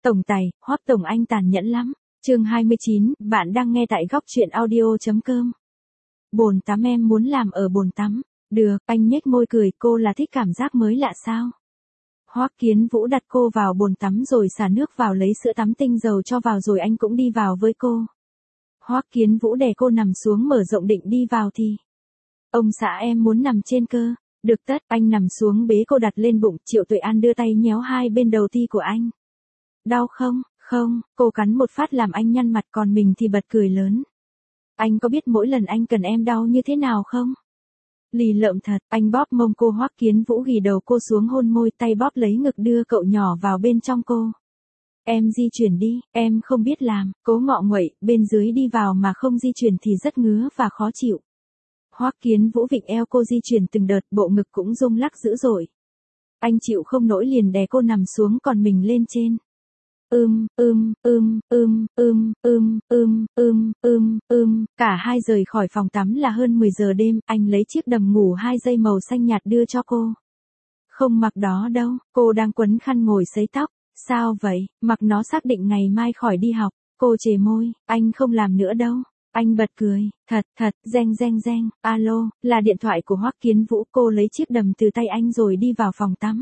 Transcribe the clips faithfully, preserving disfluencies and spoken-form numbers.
Tổng tài, Hoắc Tổng anh tàn nhẫn lắm. Chương hai mươi chín, bạn đang nghe tại góc truyện audio.com. Bồn tắm em muốn làm ở bồn tắm. Được, anh nhếch môi cười, cô là thích cảm giác mới lạ sao? Hoắc Kiến Vũ đặt cô vào bồn tắm rồi xả nước vào lấy sữa tắm tinh dầu cho vào rồi anh cũng đi vào với cô. Hoắc Kiến Vũ đè cô nằm xuống mở rộng định đi vào thì. Ông xã em muốn nằm trên cơ. Được tất, anh nằm xuống bế cô đặt lên bụng, Triệu Tuệ An đưa tay nhéo hai bên đầu ti của anh. Đau không? Không, cô cắn một phát làm anh nhăn mặt còn mình thì bật cười lớn. Anh có biết mỗi lần anh cần em đau như thế nào không? Lì lợm thật, anh bóp mông cô. Hoắc Kiến Vũ ghì đầu cô xuống hôn môi, tay bóp lấy ngực đưa cậu nhỏ vào bên trong cô. Em di chuyển đi, em không biết làm, cố ngọ nguậy, bên dưới đi vào mà không di chuyển thì rất ngứa và khó chịu. Hoắc Kiến Vũ vịnh eo cô di chuyển từng đợt, bộ ngực cũng rung lắc dữ dội. Anh chịu không nổi liền đè cô nằm xuống còn mình lên trên. Ưm, ưm, ưm, ưm, ưm, ưm, ưm, ưm, ưm, ưm, cả hai rời khỏi phòng tắm là hơn mười giờ đêm, anh lấy chiếc đầm ngủ hai dây màu xanh nhạt đưa cho cô. Không mặc đó đâu, cô đang quấn khăn ngồi sấy tóc. Sao vậy, mặc nó xác định ngày mai khỏi đi học. Cô chề môi, anh không làm nữa đâu. Anh bật cười, thật, thật, reng reng reng, alo, là điện thoại của Hoắc Kiến Vũ. Cô lấy chiếc đầm từ tay anh rồi đi vào phòng tắm.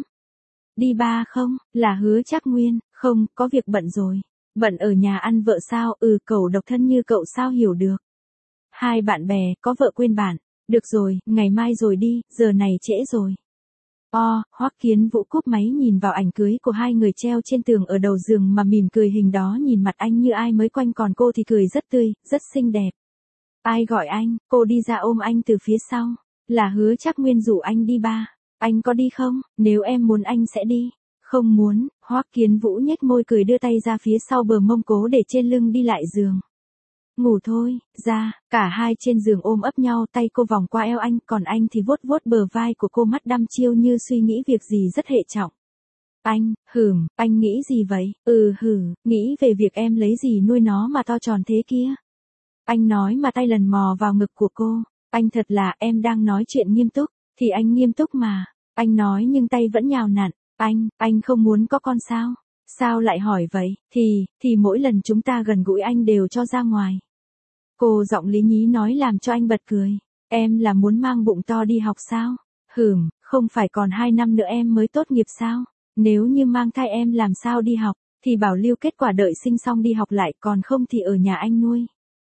Đi ba không, là Hứa Trác Nguyên, không, có việc bận rồi. Bận ở nhà ăn vợ sao, ừ cậu độc thân như cậu sao hiểu được. Hai bạn bè, có vợ quên bạn, được rồi, ngày mai rồi đi, giờ này trễ rồi. O, Hoắc Kiến Vũ cúp máy nhìn vào ảnh cưới của hai người treo trên tường ở đầu giường mà mỉm cười, hình đó nhìn mặt anh như ai mới quanh còn cô thì cười rất tươi, rất xinh đẹp. Ai gọi anh, cô đi ra ôm anh từ phía sau, là Hứa Trác Nguyên rủ anh đi ba. Anh có đi không? Nếu em muốn anh sẽ đi. Không muốn, Hoắc Kiến Vũ nhếch môi cười đưa tay ra phía sau bờ mông cố để trên lưng đi lại giường. Ngủ thôi, ra, cả hai trên giường ôm ấp nhau, tay cô vòng qua eo anh, còn anh thì vuốt vuốt bờ vai của cô, mắt đăm chiêu như suy nghĩ việc gì rất hệ trọng. Anh, hửm, anh nghĩ gì vậy? Ừ hử, nghĩ về việc em lấy gì nuôi nó mà to tròn thế kia. Anh nói mà tay lần mò vào ngực của cô. Anh thật là, em đang nói chuyện nghiêm túc, thì anh nghiêm túc mà. Anh nói nhưng tay vẫn nhào nặn. Anh, anh không muốn có con sao? Sao lại hỏi vậy? Thì, thì mỗi lần chúng ta gần gũi anh đều cho ra ngoài. Cô giọng lý nhí nói làm cho anh bật cười. Em là muốn mang bụng to đi học sao? Hửm, không phải còn hai năm nữa em mới tốt nghiệp sao? Nếu như mang thai em làm sao đi học? Thì bảo lưu kết quả đợi sinh xong đi học lại, còn không thì ở nhà anh nuôi.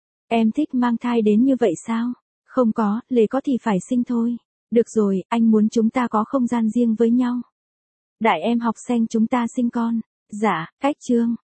Em thích mang thai đến như vậy sao? Không có, lề có thì phải sinh thôi. Được rồi, anh muốn chúng ta có không gian riêng với nhau. Đại em học sinh chúng ta sinh con. Dạ, cách chương.